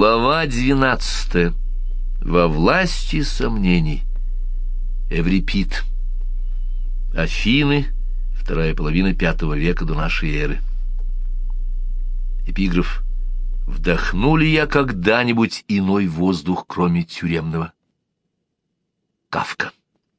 Глава 12. Во власти сомнений. Эврипид. Афины. Вторая половина V века до нашей эры. Эпиграф. Вдохну ли я когда-нибудь иной воздух, кроме тюремного? Кафка.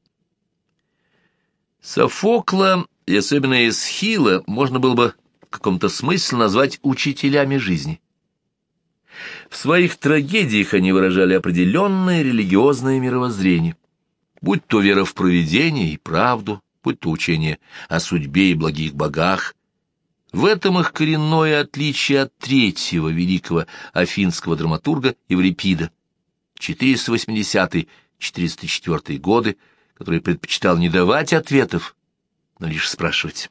Софокла и особенно Эсхила можно было бы в каком-то смысле назвать учителями жизни. В своих трагедиях они выражали определенное религиозное мировоззрение, будь то вера в провидение и правду, будь то учение о судьбе и благих богах. В этом их коренное отличие от третьего великого афинского драматурга Еврипида, 480-404 годы, который предпочитал не давать ответов, но лишь спрашивать.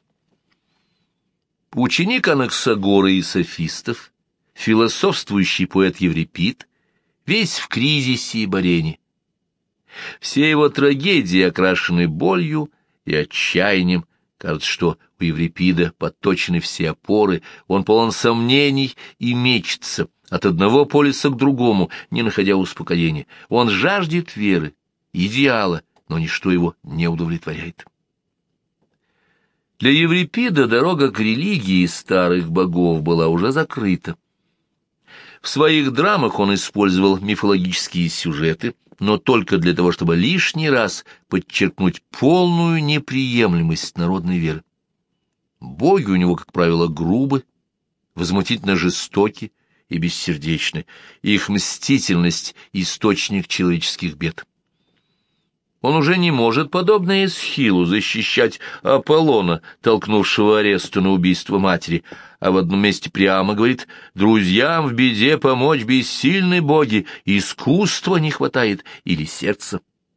Ученик Анаксагора и софистов, философствующий поэт Еврипид, весь в кризисе и борении. Все его трагедии окрашены болью и отчаянием. Кажется, что у Еврипида подточены все опоры, он полон сомнений и мечется от одного полюса к другому, не находя успокоения. Он жаждет веры, идеала, но ничто его не удовлетворяет. Для Еврипида дорога к религии старых богов была уже закрыта. В своих драмах он использовал мифологические сюжеты, но только для того, чтобы лишний раз подчеркнуть полную неприемлемость народной веры. Боги у него, как правило, грубы, возмутительно жестоки и бессердечны. Их мстительность — источник человеческих бед. Он уже не может, подобно Эсхилу, защищать Аполлона, толкнувшего Аресту на убийство матери, а в одном месте прямо говорит: «Друзьям в беде помочь бессильны боги, искусства не хватает или сердца».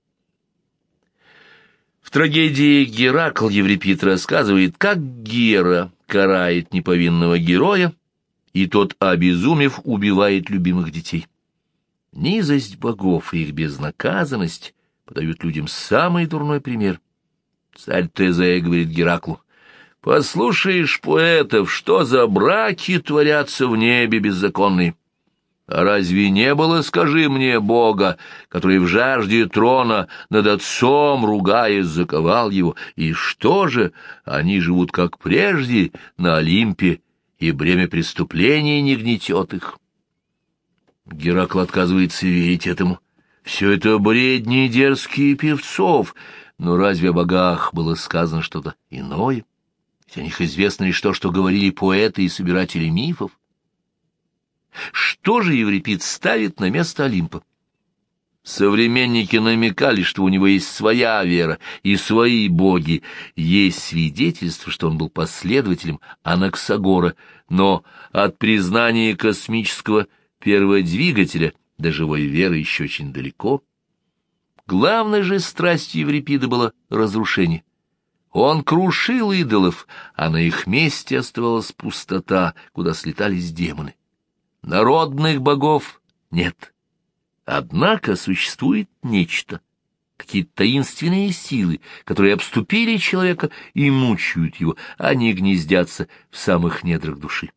В трагедии «Геракл» Еврипид рассказывает, как Гера карает неповинного героя, и тот, обезумев, убивает любимых детей. Низость богов и их безнаказанность подают людям самый дурной пример. Царь Тезей говорит Гераклу: «Послушаешь поэтов, что за браки творятся в небе беззаконные? А разве не было, скажи мне, Бога, который в жажде трона над отцом, ругаясь, заковал его? И что же, они живут как прежде на Олимпе, и бремя преступлений не гнетет их?» Геракл отказывается верить этому. Все это бредни дерзкие певцов, но разве о богах было сказано что-то иное? Ведь о них известно лишь то, что говорили поэты и собиратели мифов. Что же Еврипид ставит на место Олимпа? Современники намекали, что у него есть своя вера и свои боги. Есть свидетельство, что он был последователем Анаксагора, но от признания космического перводвигателя до живой веры еще очень далеко. Главной же страстью Еврипида было разрушение. Он крушил идолов, а на их месте оставалась пустота, куда слетались демоны. Народных богов нет. Однако существует нечто, какие-то таинственные силы, которые обступили человека и мучают его, они гнездятся в самых недрах души.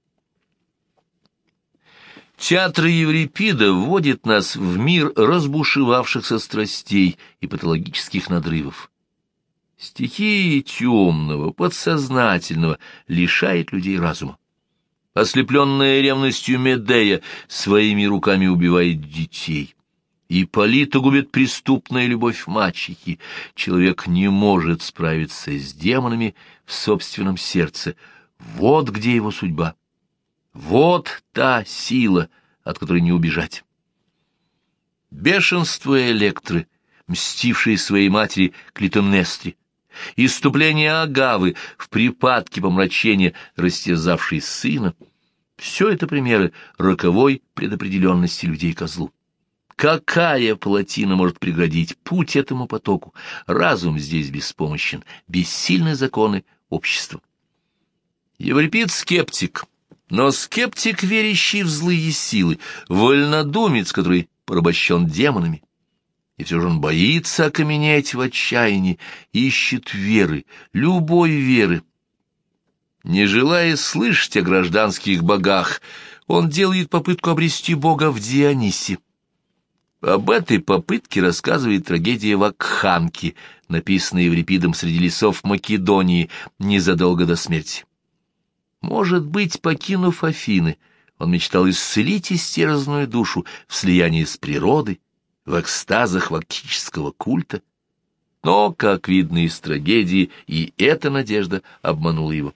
Театр Еврипида вводит нас в мир разбушевавшихся страстей и патологических надрывов. Стихия темного, подсознательного лишает людей разума. Ослепленная ревностью Медея своими руками убивает детей. Ипполита губит преступная любовь мачехи. Человек не может справиться с демонами в собственном сердце. Вот где его судьба. Вот та сила, от которой не убежать. Бешенство Электры, мстившей своей матери Клитемнестре, исступление Агавы в припадке помрачения, растерзавшей сына — все это примеры роковой предопределенности людей козлу. Какая плотина может преградить путь этому потоку? Разум здесь беспомощен, бессильны законы общества. Еврипид — скептик. Но скептик, верящий в злые силы, вольнодумец, который порабощен демонами. И все же он боится окаменеть в отчаянии, ищет веры, любой веры. Не желая слышать о гражданских богах, он делает попытку обрести Бога в Дионисе. Об этой попытке рассказывает трагедия Вакханки, написанная Еврипидом среди лесов Македонии незадолго до смерти. Может быть, покинув Афины, он мечтал исцелить истерзанную душу в слиянии с природой, в экстазах вакхического культа. Но, как видно из трагедии, и эта надежда обманула его.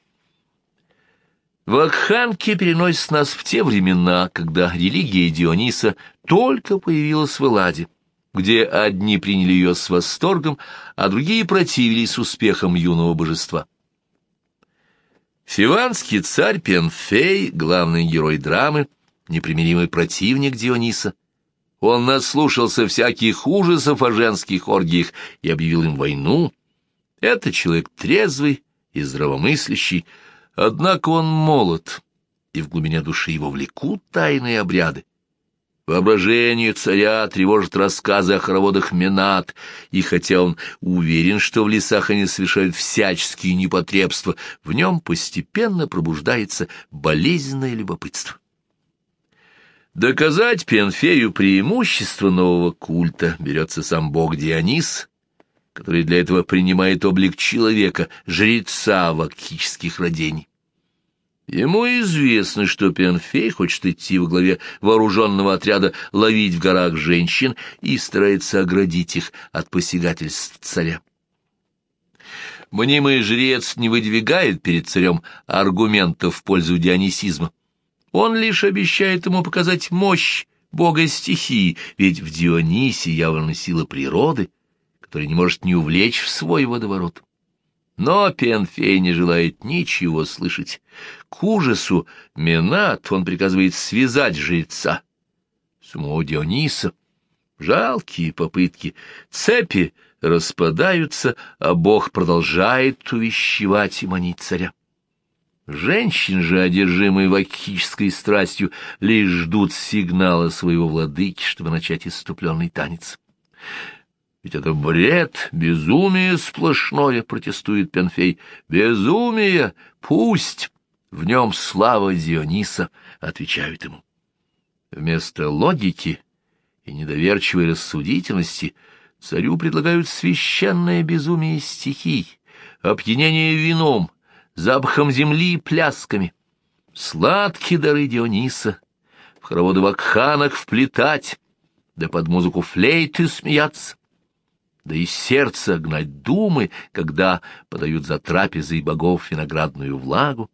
Вакханки переносят нас в те времена, когда религия Диониса только появилась в Элладе, где одни приняли ее с восторгом, а другие противились успехам юного божества. Фиванский царь Пенфей, главный герой драмы, непримиримый противник Диониса. Он наслушался всяких ужасов о женских оргиях и объявил им войну. Это человек трезвый и здравомыслящий, однако он молод, и в глубине души его влекут тайные обряды. Воображение царя тревожит рассказы о хороводах Менат, и хотя он уверен, что в лесах они совершают всяческие непотребства, в нем постепенно пробуждается болезненное любопытство. Доказать Пенфею преимущество нового культа берется сам бог Дионис, который для этого принимает облик человека, жреца вакхических родений. Ему известно, что Пенфей хочет идти во главе вооруженного отряда ловить в горах женщин и старается оградить их от посягательств царя. Мнимый жрец не выдвигает перед царем аргументов в пользу дионисизма. Он лишь обещает ему показать мощь бога стихии, ведь в Дионисе явлена сила природы, которая не может не увлечь в свой водоворот. Но Пенфей не желает ничего слышать. К ужасу Менат он приказывает связать жреца, самого Диониса. Жалкие попытки, цепи распадаются, а бог продолжает увещевать и манить царя. Женщины же, одержимые вакхической страстью, лишь ждут сигнала своего владыки, чтобы начать исступленный танец. «Ведь это бред, безумие сплошное», — протестует Пенфей. «Безумие! Пусть! В нем слава Диониса», — отвечают ему. Вместо логики и недоверчивой рассудительности царю предлагают священное безумие стихий, опьянение вином, запахом земли и плясками. Сладкие дары Диониса, в хороводы вакханок вплетать, да под музыку флейты смеяться, да из сердца гнать думы, когда подают за трапезой богов виноградную влагу.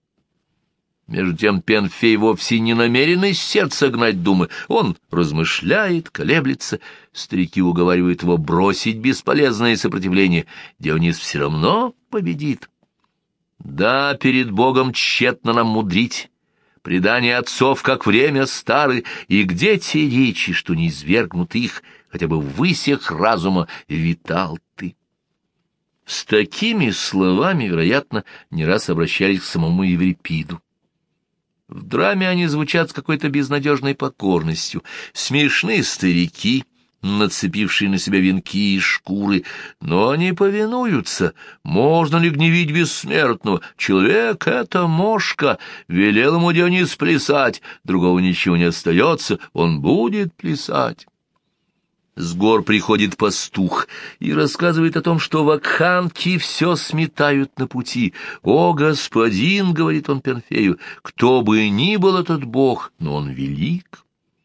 Между тем Пенфей вовсе не намерен из сердца гнать думы. Он размышляет, колеблется. Старики уговаривают его бросить бесполезное сопротивление. Дионис все равно победит. Да, перед Богом тщетно нам мудрить. Предания отцов, как время, стары, и где те речи, что не извергнут их, хотя бы в высях разума витал ты? С такими словами, вероятно, не раз обращались к самому Еврипиду. В драме они звучат с какой-то безнадежной покорностью. Смешны старики, нацепившие на себя венки и шкуры, но они повинуются. Можно ли гневить бессмертного? Человек — это мошка. Велел ему Дионис плясать, другого ничего не остается, он будет плясать. С гор приходит пастух и рассказывает о том, что вакханки все сметают на пути. «О, господин, — говорит он Пенфею, — кто бы ни был этот бог, но он велик».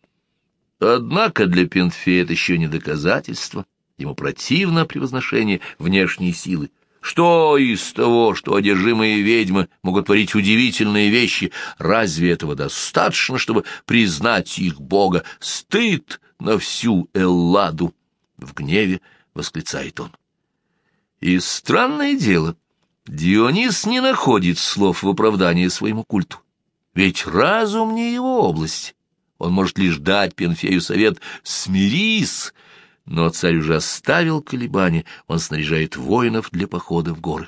Однако для Пенфея это еще не доказательство. Ему противно превозношение внешней силы. Что из того, что одержимые ведьмы могут творить удивительные вещи? Разве этого достаточно, чтобы признать их бога? Стыд на всю Элладу! В гневе восклицает он. И странное дело, Дионис не находит слов в оправдание своему культу. Ведь разум не его область. Он может лишь дать Пенфею совет «смирись», но царь уже оставил колебания, он снаряжает воинов для похода в горы.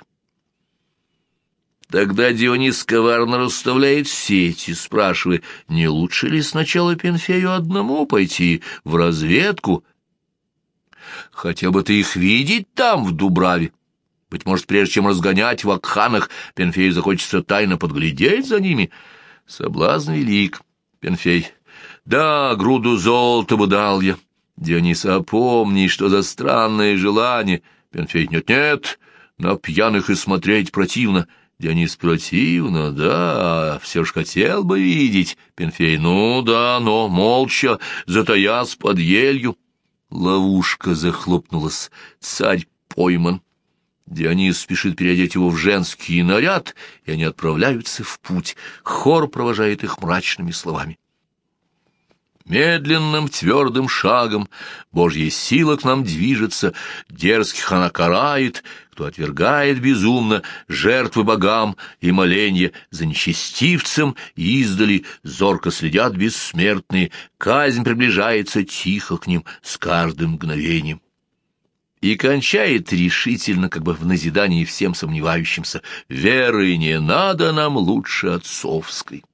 Тогда Дионис коварно расставляет сети, спрашивая, не лучше ли сначала Пенфею одному пойти в разведку? Хотя бы ты их видеть там, в Дубраве. Быть может, прежде чем разгонять в вакханах, Пенфею захочется тайно подглядеть за ними. Соблазн велик. Пенфей. Да, груду золота бы дал я. Дионис, опомни, что за странное желание. Пенфей. Нет-нет, на пьяных и смотреть противно. Дионис. Противно, да, все ж хотел бы видеть. Пенфей. Ну да, но молча, затаясь под елью. Ловушка захлопнулась. Царь пойман. Дионис спешит переодеть его в женский наряд, и они отправляются в путь. Хор провожает их мрачными словами. Медленным твердым шагом Божья сила к нам движется, дерзких она карает, кто отвергает безумно жертвы богам и моленья, за нечестивцем издали зорко следят бессмертные, казнь приближается тихо к ним с каждым мгновением. И кончает решительно, как бы в назидании всем сомневающимся: веры не надо нам лучше отцовской.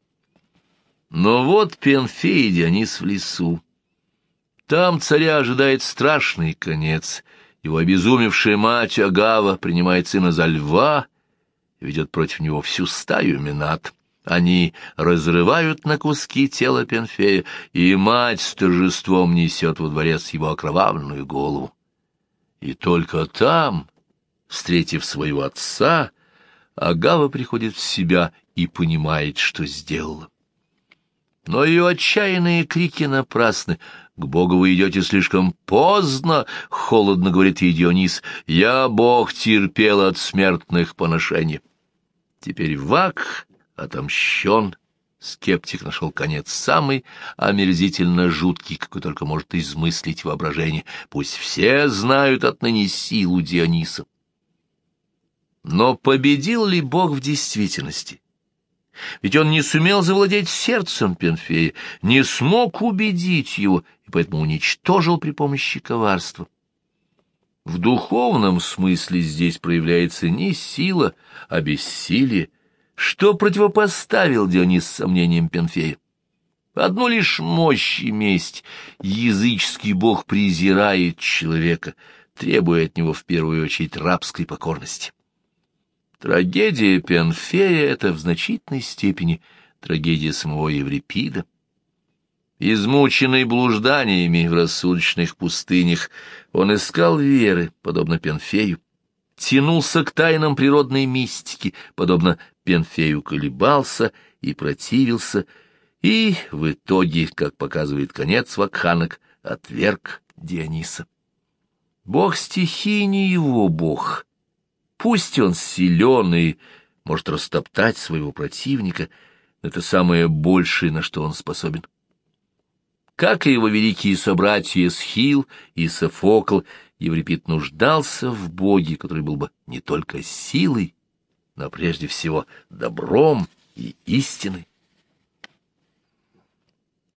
Но вот Пенфей и Дионис в лесу. Там царя ожидает страшный конец. Его обезумевшая мать Агава принимает сына за льва и ведет против него всю стаю Менат. Они разрывают на куски тело Пенфея, и мать с торжеством несет во дворец его окровавленную голову. И только там, встретив своего отца, Агава приходит в себя и понимает, что сделала. Но ее отчаянные крики напрасны. «К Богу вы идете слишком поздно», — холодно говорит ей Дионис. «Я, Бог, терпел от смертных поношений». Теперь Вакх отомщен. Скептик нашел конец самый омерзительно жуткий, какой только может измыслить воображение. Пусть все знают отныне силу Диониса. Но победил ли Бог в действительности? Ведь он не сумел завладеть сердцем Пенфея, не смог убедить его, и поэтому уничтожил при помощи коварства. В духовном смысле здесь проявляется не сила, а бессилие. Что противопоставил Дионис сомнениям Пенфея? Одну лишь мощь и месть. Языческий бог презирает человека, требуя от него в первую очередь рабской покорности. Трагедия Пенфея — это в значительной степени трагедия самого Еврипида. Измученный блужданиями в рассудочных пустынях, он искал веры, подобно Пенфею, тянулся к тайнам природной мистики, подобно Пенфею колебался и противился, и в итоге, как показывает конец вакханок, отверг Диониса. Бог стихии не его бог. Пусть он силен и может растоптать своего противника, но это самое большее, на что он способен. Как и его великие собратья Эсхил и Софокл, Еврипид нуждался в боге, который был бы не только силой, но прежде всего добром и истиной.